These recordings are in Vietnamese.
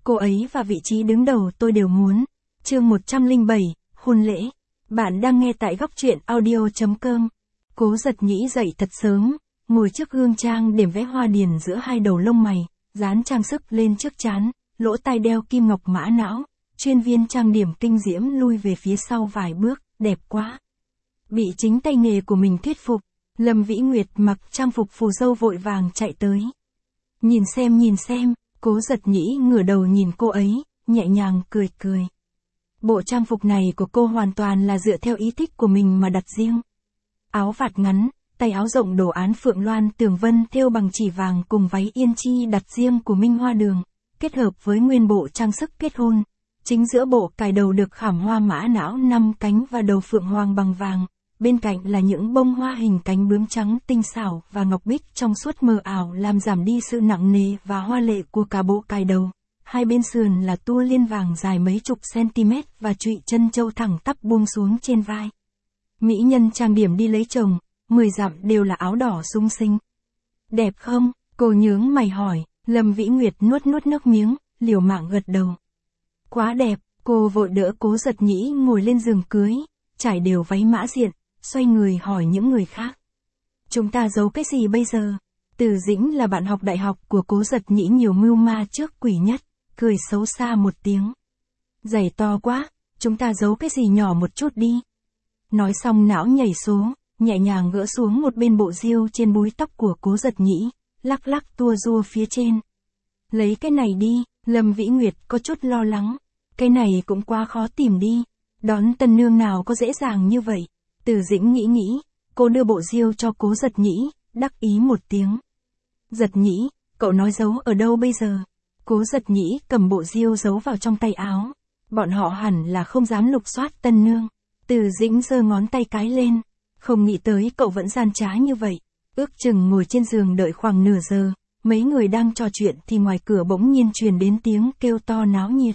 Cô ấy và vị trí đứng đầu tôi đều muốn. Chương 107, hôn lễ. Bạn đang nghe tại góc truyện audio.com. Cố Giật Nhĩ dậy thật sớm, ngồi trước gương trang điểm vẽ hoa điền giữa hai đầu lông mày, dán trang sức lên trước trán, lỗ tai đeo kim ngọc mã não, chuyên viên trang điểm kinh diễm lui về phía sau vài bước, đẹp quá. Bị chính tay nghề của mình thuyết phục, Lâm Vĩ Nguyệt mặc trang phục phù dâu vội vàng chạy tới. Nhìn xem, Cố Giật Nhĩ ngửa đầu nhìn cô ấy, nhẹ nhàng cười cười. Bộ trang phục này của cô hoàn toàn là dựa theo ý thích của mình mà đặt riêng. Áo vạt ngắn, tay áo rộng đồ án phượng loan tường vân thêu bằng chỉ vàng cùng váy yên chi đặt riêng của Minh Hoa Đường, kết hợp với nguyên bộ trang sức kết hôn. Chính giữa bộ cài đầu được khảm hoa mã não 5 cánh và đầu phượng hoàng bằng vàng, bên cạnh là những bông hoa hình cánh bướm trắng tinh xảo và ngọc bích trong suốt mờ ảo làm giảm đi sự nặng nề và hoa lệ của cả bộ cài đầu. Hai bên sườn là tua liên vàng dài mấy chục cm và trụy chân châu thẳng tắp buông xuống trên vai. Mỹ nhân trang điểm đi lấy chồng, 10 dặm đều là áo đỏ sung sinh. Đẹp không? Cô nhướng mày hỏi. Lâm Vĩ Nguyệt nuốt nước miếng, liều mạng gật đầu. Quá đẹp. Cô vội đỡ Cố Giật Nhĩ ngồi lên giường cưới, trải đều váy mã diện, xoay người hỏi những người khác. Chúng ta giấu cái gì bây giờ? Từ Dĩnh là bạn học đại học của Cố Giật Nhĩ nhiều mưu ma trước quỷ nhất, cười xấu xa một tiếng. Giày to quá, chúng ta giấu cái gì nhỏ một chút đi. Nói xong não nhảy số, nhẹ nhàng gỡ xuống một bên bộ diêu trên búi tóc của Cố Giật Nhĩ, lắc lắc tua rua phía trên. Lấy cái này đi, Lâm Vĩ Nguyệt có chút lo lắng. Cái này cũng quá khó tìm đi, đón tân nương nào có dễ dàng như vậy. Từ Dĩnh nghĩ, cô đưa bộ diêu cho Cố Giật Nhĩ, đắc ý một tiếng. Giật Nhĩ, cậu nói giấu ở đâu bây giờ? Cố Giật Nhĩ cầm bộ diêu giấu vào trong tay áo. Bọn họ hẳn là không dám lục soát tân nương. Từ Dĩnh giơ ngón tay cái lên. Không nghĩ tới cậu vẫn gian trá như vậy. Ước chừng ngồi trên giường đợi khoảng nửa giờ. Mấy người đang trò chuyện thì ngoài cửa bỗng nhiên truyền đến tiếng kêu to náo nhiệt.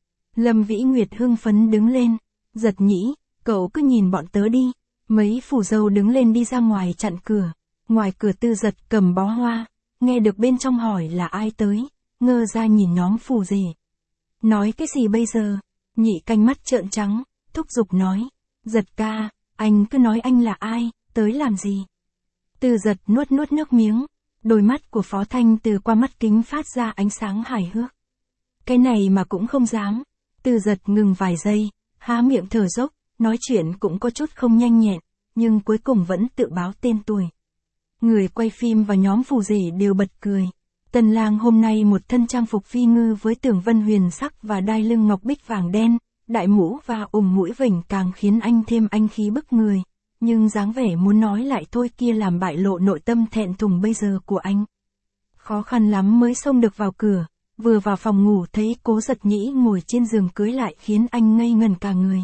Lâm Vĩ Nguyệt hưng phấn đứng lên. Giật Nhĩ, cậu cứ nhìn bọn tớ đi. Mấy phù dâu đứng lên đi ra ngoài chặn cửa. Ngoài cửa Tư Giật cầm bó hoa. Nghe được bên trong hỏi là ai tới. Ngơ ra nhìn nhóm phù rể. Nói cái gì bây giờ? Nhị canh mắt trợn trắng, thúc giục nói. Giật ca, anh cứ nói anh là ai, tới làm gì? Tư Giật nuốt nước miếng. Đôi mắt của Phó Thanh từ qua mắt kính phát ra ánh sáng hài hước. Cái này mà cũng không dám. Tư Giật ngừng vài giây, há miệng thở dốc, nói chuyện cũng có chút không nhanh nhẹn, nhưng cuối cùng vẫn tự báo tên tuổi. Người quay phim và nhóm phù rể đều bật cười. Tân lang hôm nay một thân trang phục phi ngư với tường vân huyền sắc và đai lưng ngọc bích vàng đen, đại mũ và mũi vểnh càng khiến anh thêm anh khí bức người. Nhưng dáng vẻ muốn nói lại thôi kia làm bại lộ nội tâm thẹn thùng bây giờ của anh. Khó khăn lắm mới xông được vào cửa, vừa vào phòng ngủ thấy Cố Giật Nhĩ ngồi trên giường cưới lại khiến anh ngây ngần cả người.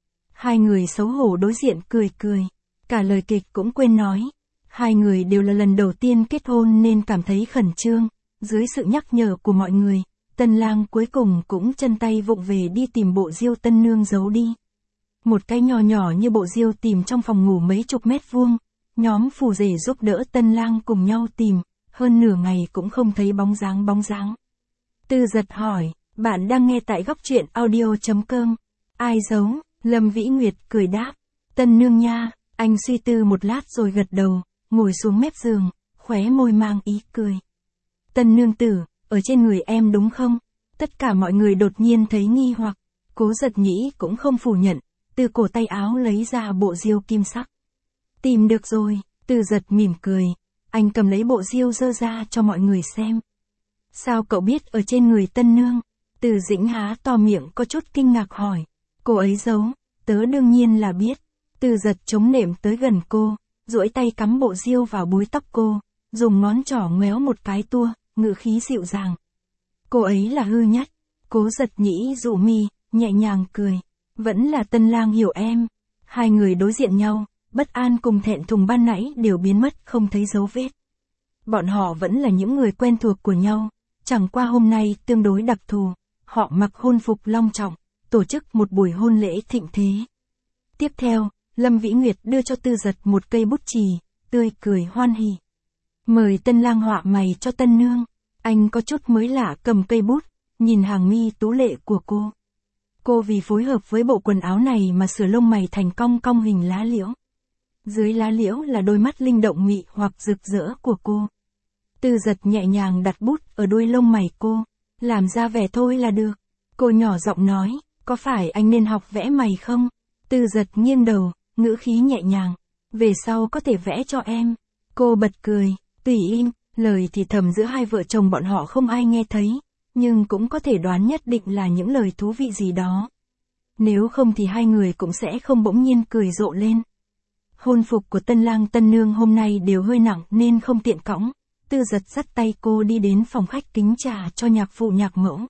Hai người xấu hổ đối diện cười, cả lời kịch cũng quên nói. Hai người đều là lần đầu tiên kết hôn nên cảm thấy khẩn trương, dưới sự nhắc nhở của mọi người, tân lang cuối cùng cũng chân tay vụng về đi tìm bộ diêu tân nương giấu đi. Một cái nhỏ như bộ diêu tìm trong phòng ngủ mấy chục mét vuông, nhóm phù rể giúp đỡ tân lang cùng nhau tìm, hơn nửa ngày cũng không thấy bóng dáng. Tư Giật hỏi, bạn đang nghe tại góc truyện audio.com. Ai giấu? Lâm Vĩ Nguyệt cười đáp, tân nương nha. Anh suy tư một lát rồi gật đầu, ngồi xuống mép giường, khóe môi mang ý cười. Tân nương tử, ở trên người em đúng không? Tất cả mọi người đột nhiên thấy nghi hoặc. Cố Giật Nhĩ cũng không phủ nhận, từ cổ tay áo lấy ra bộ diêu kim sắc. Tìm được rồi. Tư Giật mỉm cười, anh cầm lấy bộ diêu giơ ra cho mọi người xem. Sao cậu biết ở trên người tân nương? Từ Dĩnh há to miệng có chút kinh ngạc hỏi. Cô ấy giấu, tớ đương nhiên là biết. Tư Giật chống nệm tới gần cô, duỗi tay cắm bộ diêu vào búi tóc cô, dùng ngón trỏ ngoéo một cái tua, ngữ khí dịu dàng. Cô ấy là hư nhất. Cố Giật Nhĩ dụ mi, nhẹ nhàng cười. Vẫn là tân lang hiểu em. Hai người đối diện nhau, bất an cùng thẹn thùng ban nãy đều biến mất không thấy dấu vết. Bọn họ vẫn là những người quen thuộc của nhau, chẳng qua hôm nay tương đối đặc thù, họ mặc hôn phục long trọng, tổ chức một buổi hôn lễ thịnh thế. Tiếp theo, Lâm Vĩ Nguyệt đưa cho Tư Giật một cây bút chì, tươi cười hoan hỉ. Mời tân lang họa mày cho tân nương. Anh có chút mới lạ cầm cây bút, nhìn hàng mi tú lệ của cô. Cô vì phối hợp với bộ quần áo này mà sửa lông mày thành cong cong hình lá liễu. Dưới lá liễu là đôi mắt linh động mị hoặc rực rỡ của cô. Tư Dật nhẹ nhàng đặt bút ở đuôi lông mày cô, làm ra vẻ thôi là được. Cô nhỏ giọng nói, có phải anh nên học vẽ mày không? Tư Dật nghiêng đầu, ngữ khí nhẹ nhàng, về sau có thể vẽ cho em. Cô bật cười, tùy im, lời thì thầm giữa hai vợ chồng bọn họ không ai nghe thấy, nhưng cũng có thể đoán nhất định là những lời thú vị gì đó. Nếu không thì hai người cũng sẽ không bỗng nhiên cười rộ lên. Hôn phục của tân lang tân nương hôm nay đều hơi nặng nên không tiện cõng. Tư Dật dắt tay cô đi đến phòng khách kính trà cho nhạc phụ nhạc mẫu.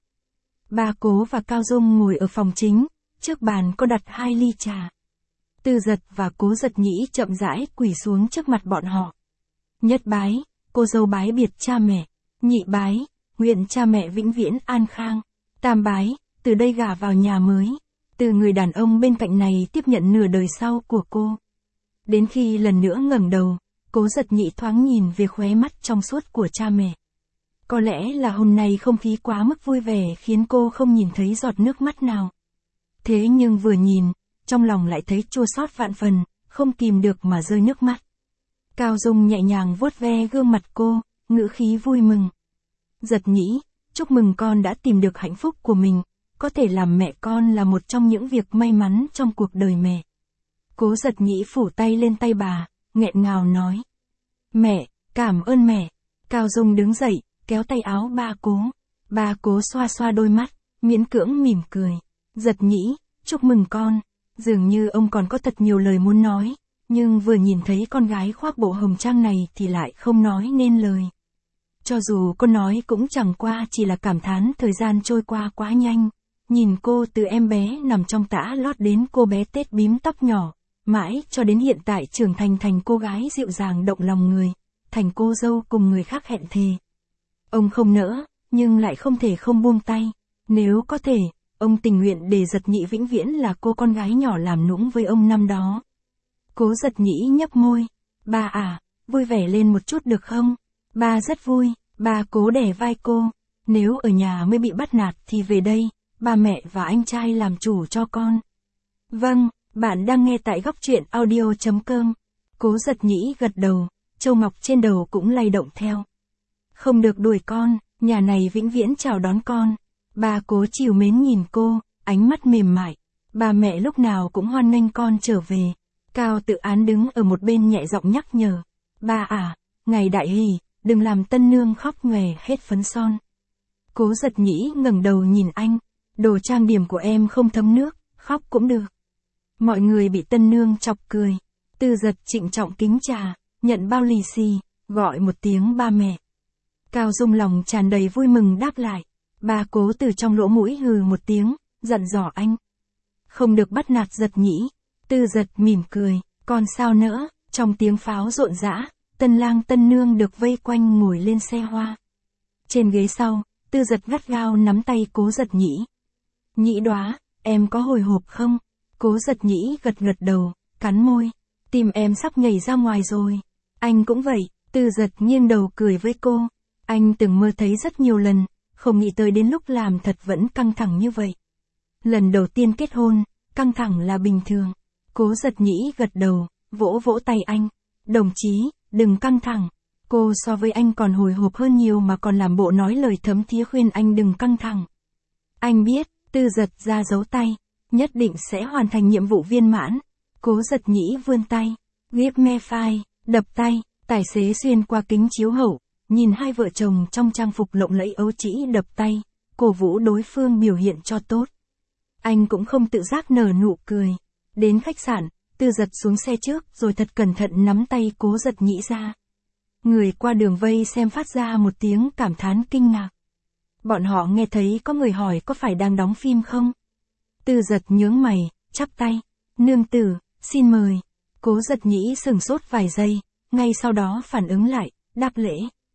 Ba Cố và Cao Dung ngồi ở phòng chính, trước bàn có đặt 2 ly trà. Tư Dật và Cố Dật Nhĩ chậm rãi quỳ xuống trước mặt bọn họ. Nhất bái, cô dâu bái biệt cha mẹ. Nhị bái, nguyện cha mẹ vĩnh viễn an khang. Tam bái, từ đây gả vào nhà mới. Từ người đàn ông bên cạnh này tiếp nhận nửa đời sau của cô. Đến khi lần nữa ngẩng đầu, Cố Dật Nhĩ thoáng nhìn về khóe mắt trong suốt của cha mẹ. Có lẽ là hôm nay không khí quá mức vui vẻ khiến cô không nhìn thấy giọt nước mắt nào. Thế nhưng vừa nhìn, trong lòng lại thấy chua xót vạn phần, không kìm được mà rơi nước mắt. Cao Dung nhẹ nhàng vuốt ve gương mặt cô, ngữ khí vui mừng. Dật Nhĩ, chúc mừng con đã tìm được hạnh phúc của mình, có thể làm mẹ con là một trong những việc may mắn trong cuộc đời mẹ. Cố Dật Nhĩ phủ tay lên tay bà, nghẹn ngào nói. Mẹ, cảm ơn mẹ. Cao Dung đứng dậy, kéo tay áo ba Cố. Ba Cố xoa xoa đôi mắt, miễn cưỡng mỉm cười. Dật Nhĩ, chúc mừng con. Dường như ông còn có thật nhiều lời muốn nói, nhưng vừa nhìn thấy con gái khoác bộ hồng trang này thì lại không nói nên lời. Cho dù cô nói cũng chẳng qua chỉ là cảm thán thời gian trôi qua quá nhanh. Nhìn cô từ em bé nằm trong tã lót đến cô bé tết bím tóc nhỏ, mãi cho đến hiện tại trưởng thành cô gái dịu dàng động lòng người, thành cô dâu cùng người khác hẹn thề. Ông không nỡ, nhưng lại không thể không buông tay. Nếu có thể, ông tình nguyện để Dật Nhĩ vĩnh viễn là cô con gái nhỏ làm nũng với ông năm đó. Cố Dật Nhĩ nhấp môi. Ba à, vui vẻ lên một chút được không? Ba rất vui. Ba Cố đè vai cô. Nếu ở nhà mới bị bắt nạt thì về đây, ba mẹ và anh trai làm chủ cho con. Vâng, bạn đang nghe tại góc truyện audio.com. Cố Dật Nhĩ gật đầu, châu ngọc trên đầu cũng lay động theo. Không được đuổi con, nhà này vĩnh viễn chào đón con. Ba Cố trìu mến nhìn cô, ánh mắt mềm mại. Ba mẹ lúc nào cũng hoan nghênh con trở về. Cao Tự Án đứng ở một bên nhẹ giọng nhắc nhở. Ba à, ngày đại hỷ, đừng làm tân nương khóc nhòe hết phấn son. Cố Dật Nhĩ ngẩng đầu nhìn anh. Đồ trang điểm của em không thấm nước, khóc cũng được. Mọi người bị tân nương chọc cười. Tư Dật trịnh trọng kính trà, nhận bao lì xì, gọi một tiếng ba mẹ. Cao Dung lòng tràn đầy vui mừng đáp lại. Ba Cố từ trong lỗ mũi hừ một tiếng, dặn dò anh. Không được bắt nạt Dật Nhĩ. Tư Dật mỉm cười, còn sao nữa, trong tiếng pháo rộn rã, tân lang tân nương được vây quanh ngồi lên xe hoa. Trên ghế sau, Tư Dật gắt gao nắm tay Cố Dật Nhĩ. Nhĩ Đóa, em có hồi hộp không? Cố Dật Nhĩ gật đầu, cắn môi. Tim em sắp nhảy ra ngoài rồi. Anh cũng vậy. Tư Dật nghiêng đầu cười với cô. Anh từng mơ thấy rất nhiều lần, không nghĩ tới đến lúc làm thật vẫn căng thẳng như vậy. Lần đầu tiên kết hôn, căng thẳng là bình thường. Cố Dật Nhĩ gật đầu, vỗ vỗ tay anh. Đồng chí, đừng căng thẳng. Cô so với anh còn hồi hộp hơn nhiều mà còn làm bộ nói lời thấm thía khuyên anh đừng căng thẳng. Anh biết. Tư Dật ra dấu tay. Nhất định sẽ hoàn thành nhiệm vụ viên mãn. Cố Dật Nhĩ vươn tay. Give me five, đập tay. Tài xế xuyên qua kính chiếu hậu, nhìn hai vợ chồng trong trang phục lộng lẫy ấu trĩ đập tay, cổ vũ đối phương biểu hiện cho tốt. Anh cũng không tự giác nở nụ cười. Đến khách sạn, Tư Dật xuống xe trước rồi thật cẩn thận nắm tay Cố Dật Nhĩ ra. Người qua đường vây xem phát ra một tiếng cảm thán kinh ngạc. Bọn họ nghe thấy có người hỏi có phải đang đóng phim không? Tư Dật nhướng mày, chắp tay. Nương tử, xin mời. Cố Dật Nhĩ sửng sốt vài giây, ngay sau đó phản ứng lại, đáp lễ.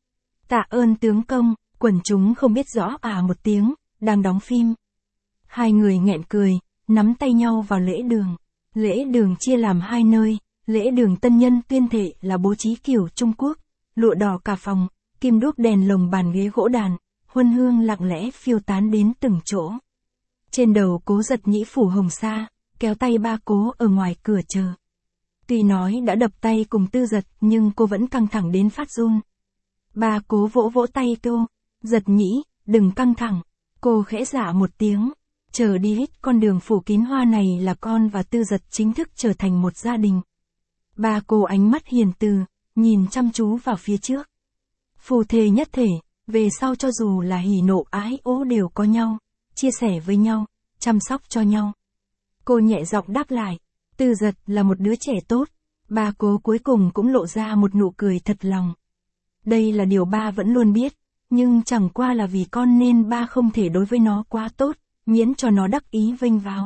Tạ ơn tướng công, quần chúng không biết rõ một tiếng, đang đóng phim. Hai người nghẹn cười, nắm tay nhau vào lễ đường. Lễ đường chia làm hai nơi, lễ đường tân nhân tuyên thệ là bố trí kiểu Trung Quốc, lụa đỏ cả phòng, kim đúc đèn lồng bàn ghế gỗ đàn, huân hương lặng lẽ phiêu tán đến từng chỗ. Trên đầu Cố Giật Nhĩ phủ hồng sa, kéo tay ba Cố ở ngoài cửa chờ. Tuy nói đã đập tay cùng Tư Giật nhưng cô vẫn căng thẳng đến phát run. Ba Cố vỗ vỗ tay cô, Giật Nhĩ, đừng căng thẳng. Cô khẽ dạ một tiếng, chờ đi hết con đường phủ kín hoa này là con và Tư Giật chính thức trở thành một gia đình. Ba Cố ánh mắt hiền từ, nhìn chăm chú vào phía trước. Phù thề nhất thể, về sau cho dù là hỉ nộ ái ố đều có nhau, chia sẻ với nhau, chăm sóc cho nhau. Cô nhẹ giọng đáp lại, Tư Giật là một đứa trẻ tốt. Ba Cố cuối cùng cũng lộ ra một nụ cười thật lòng. Đây là điều ba vẫn luôn biết, nhưng chẳng qua là vì con nên ba không thể đối với nó quá tốt, miễn cho nó đắc ý vênh váo.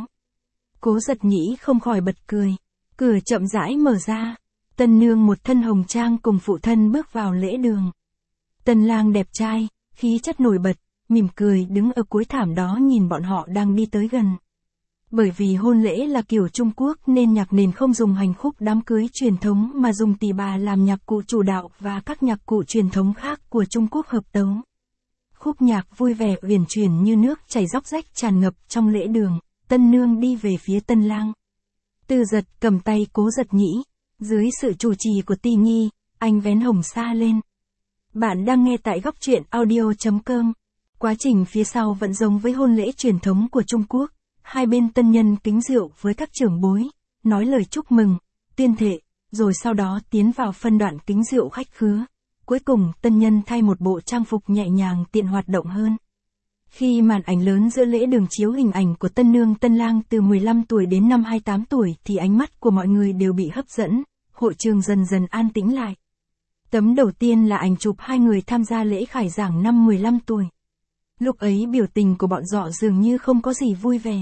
Cố Giật Nhĩ không khỏi bật cười. Cửa chậm rãi mở ra. Tân nương một thân hồng trang cùng phụ thân bước vào lễ đường. Tân lang đẹp trai, khí chất nổi bật, mỉm cười đứng ở cuối thảm đó nhìn bọn họ đang đi tới gần. Bởi vì hôn lễ là kiểu Trung Quốc nên nhạc nền không dùng hành khúc đám cưới truyền thống mà dùng tỳ bà làm nhạc cụ chủ đạo và các nhạc cụ truyền thống khác của Trung Quốc hợp tấu. Khúc nhạc vui vẻ uyển chuyển như nước chảy róc rách tràn ngập trong lễ đường, tân nương đi về phía tân lang. Tư Giật cầm tay Cố Giật Nhĩ, dưới sự chủ trì của Ti Nhi, anh vén hồng sa lên. Bạn đang nghe tại góc truyện audio.com. Quá trình phía sau vẫn giống với hôn lễ truyền thống của Trung Quốc. Hai bên tân nhân kính rượu với các trưởng bối, nói lời chúc mừng, tuyên thệ, rồi sau đó tiến vào phân đoạn kính rượu khách khứa. Cuối cùng tân nhân thay một bộ trang phục nhẹ nhàng tiện hoạt động hơn. Khi màn ảnh lớn giữa lễ đường chiếu hình ảnh của tân nương tân lang từ 15 tuổi đến năm 28 tuổi thì ánh mắt của mọi người đều bị hấp dẫn, hội trường dần dần an tĩnh lại. Tấm đầu tiên là ảnh chụp hai người tham gia lễ khai giảng năm 15 tuổi. Lúc ấy biểu tình của bọn họ dường như không có gì vui vẻ.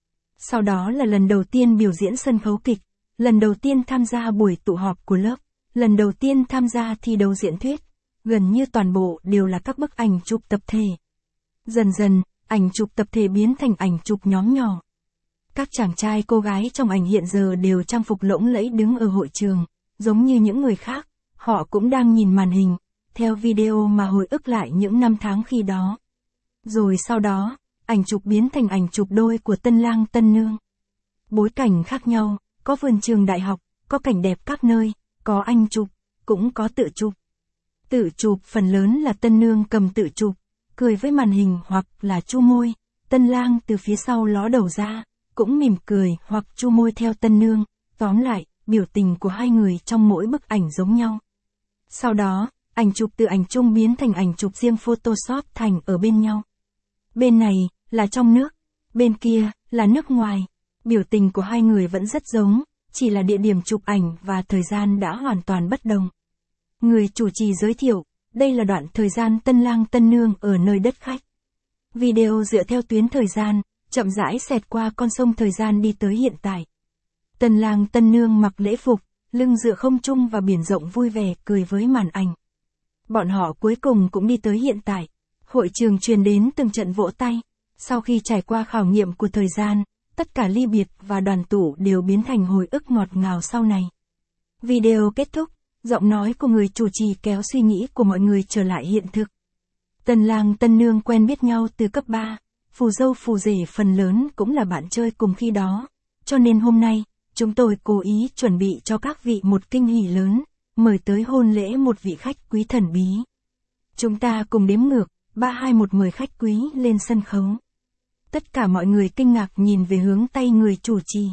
Sau đó là lần đầu tiên biểu diễn sân khấu kịch, lần đầu tiên tham gia buổi tụ họp của lớp, lần đầu tiên tham gia thi đấu diễn thuyết, gần như toàn bộ đều là các bức ảnh chụp tập thể. Dần dần, ảnh chụp tập thể biến thành ảnh chụp nhóm nhỏ. Các chàng trai cô gái trong ảnh hiện giờ đều trang phục lộng lẫy đứng ở hội trường, giống như những người khác, họ cũng đang nhìn màn hình, theo video mà hồi ức lại những năm tháng khi đó. Rồi sau đó, ảnh chụp biến thành ảnh chụp đôi của tân lang tân nương. Bối cảnh khác nhau, có vườn trường đại học, có cảnh đẹp các nơi, có anh chụp, cũng có tự chụp. Tự chụp phần lớn là tân nương cầm tự chụp, cười với màn hình hoặc là chu môi, tân lang từ phía sau ló đầu ra, cũng mỉm cười hoặc chu môi theo tân nương, tóm lại, biểu tình của hai người trong mỗi bức ảnh giống nhau. Sau đó, ảnh chụp từ ảnh chung biến thành ảnh chụp riêng Photoshop thành ở bên nhau. Bên này, là trong nước, bên kia, là nước ngoài. Biểu tình của hai người vẫn rất giống, chỉ là địa điểm chụp ảnh và thời gian đã hoàn toàn bất đồng. Người chủ trì giới thiệu, đây là đoạn thời gian tân lang tân nương ở nơi đất khách. Video dựa theo tuyến thời gian, chậm rãi xẹt qua con sông thời gian đi tới hiện tại. Tân lang tân nương mặc lễ phục, lưng dựa không trung và biển rộng vui vẻ cười với màn ảnh. Bọn họ cuối cùng cũng đi tới hiện tại. Hội trường truyền đến từng trận vỗ tay. Sau khi trải qua khảo nghiệm của thời gian, tất cả ly biệt và đoàn tụ đều biến thành hồi ức ngọt ngào sau này. Video kết thúc, giọng nói của người chủ trì kéo suy nghĩ của mọi người trở lại hiện thực. Tân lang tân nương quen biết nhau từ cấp 3, phù dâu phù rể phần lớn cũng là bạn chơi cùng khi đó. Cho nên hôm nay, chúng tôi cố ý chuẩn bị cho các vị một kinh hỉ lớn, mời tới hôn lễ một vị khách quý thần bí. Chúng ta cùng đếm ngược, 3, 2, 1 mời khách quý lên sân khấu. Tất cả mọi người kinh ngạc nhìn về hướng tay người chủ trì.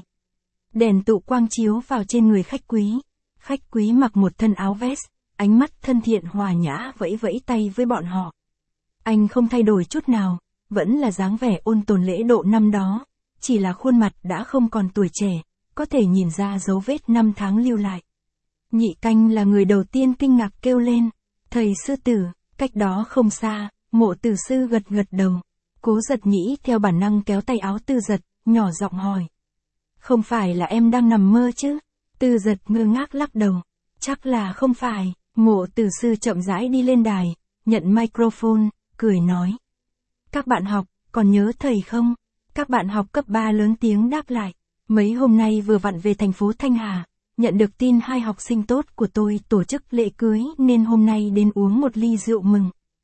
Đèn tụ quang chiếu vào trên người khách quý. Khách quý mặc một thân áo vest, ánh mắt thân thiện hòa nhã vẫy vẫy tay với bọn họ. Anh không thay đổi chút nào, vẫn là dáng vẻ ôn tồn lễ độ năm đó, chỉ là khuôn mặt đã không còn tuổi trẻ, có thể nhìn ra dấu vết năm tháng lưu lại. Nhị canh là người đầu tiên kinh ngạc kêu lên, thầy sư tử, cách đó không xa, Mộ tử sư gật gật đầu. Cố Giật Nhĩ theo bản năng kéo tay áo Tư Giật, nhỏ giọng hỏi. Không phải là em đang nằm mơ chứ? Tư Giật ngơ ngác lắc đầu. Chắc là không phải. Mộ tử sư chậm rãi đi lên đài, nhận microphone, cười nói. Các bạn học, còn nhớ thầy không? Các bạn học cấp 3 lớn tiếng đáp lại. Mấy hôm nay vừa vặn về thành phố Thanh Hà, nhận được tin 2 học sinh tốt của tôi tổ chức lễ cưới nên hôm nay đến uống một ly rượu mừng.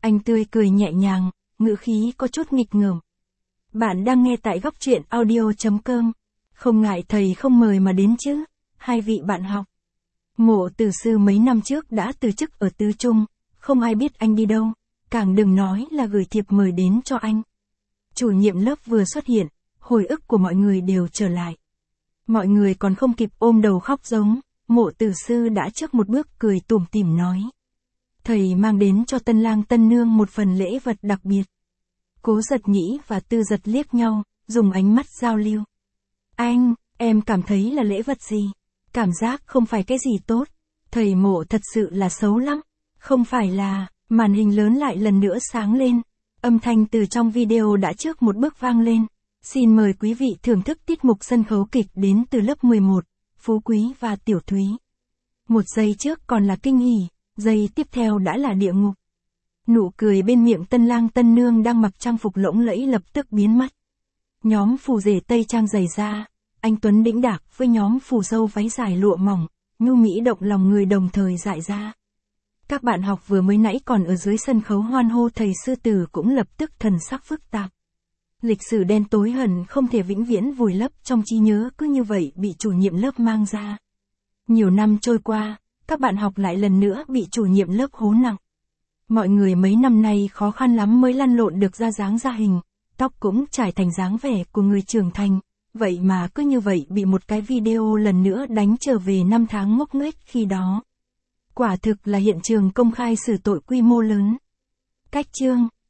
Anh tươi cười nhẹ nhàng, ngữ khí có chút nghịch ngợm. Bạn đang nghe tại góc truyện audio.com. Không ngại thầy không mời mà đến chứ, hai vị bạn học. Mộ Tử Sư mấy năm trước đã từ chức ở Tư Trung, không ai biết anh đi đâu, càng đừng nói là gửi thiệp mời đến cho anh. Chủ nhiệm lớp vừa xuất hiện, hồi ức của mọi người đều trở lại. Mọi người còn không kịp ôm đầu khóc giống, Mộ Tử Sư đã trước một bước cười tủm tỉm nói. Thầy mang đến cho tân lang tân nương một phần lễ vật đặc biệt. Cố Giật Nhĩ và Tư Giật liếc nhau, dùng ánh mắt giao lưu. Anh, em cảm thấy là lễ vật gì? Cảm giác không phải cái gì tốt. Thầy Mộ thật sự là xấu lắm. Không phải là, màn hình lớn lại lần nữa sáng lên. Âm thanh từ trong video đã trước một bước vang lên. Xin mời quý vị thưởng thức tiết mục sân khấu kịch đến từ lớp 11, Phú Quý và Tiểu Thúy. Một giây trước còn là kinh hỉ, giây tiếp theo đã là địa ngục. Nụ cười bên miệng tân lang tân nương đang mặc trang phục lộng lẫy lập tức biến mất. Nhóm phù rể tây trang dày da, anh Tuấn đĩnh đạc với nhóm phù dâu váy dài lụa mỏng, nhu mỹ động lòng người đồng thời dại ra. Các bạn học vừa mới nãy còn ở dưới sân khấu hoan hô thầy sư tử cũng lập tức thần sắc phức tạp. Lịch sử đen tối hận không thể vĩnh viễn vùi lấp trong trí nhớ cứ như vậy bị chủ nhiệm lớp mang ra. Nhiều năm trôi qua, các bạn học lại lần nữa bị chủ nhiệm lớp hố nặng. Mọi người mấy năm nay khó khăn lắm mới lăn lộn được ra dáng ra hình, tóc cũng trải thành dáng vẻ của người trưởng thành, vậy mà cứ như vậy bị một cái video lần nữa đánh trở về năm tháng ngốc nghếch khi đó. Quả thực là hiện trường công khai xử tội quy mô lớn. Cách chương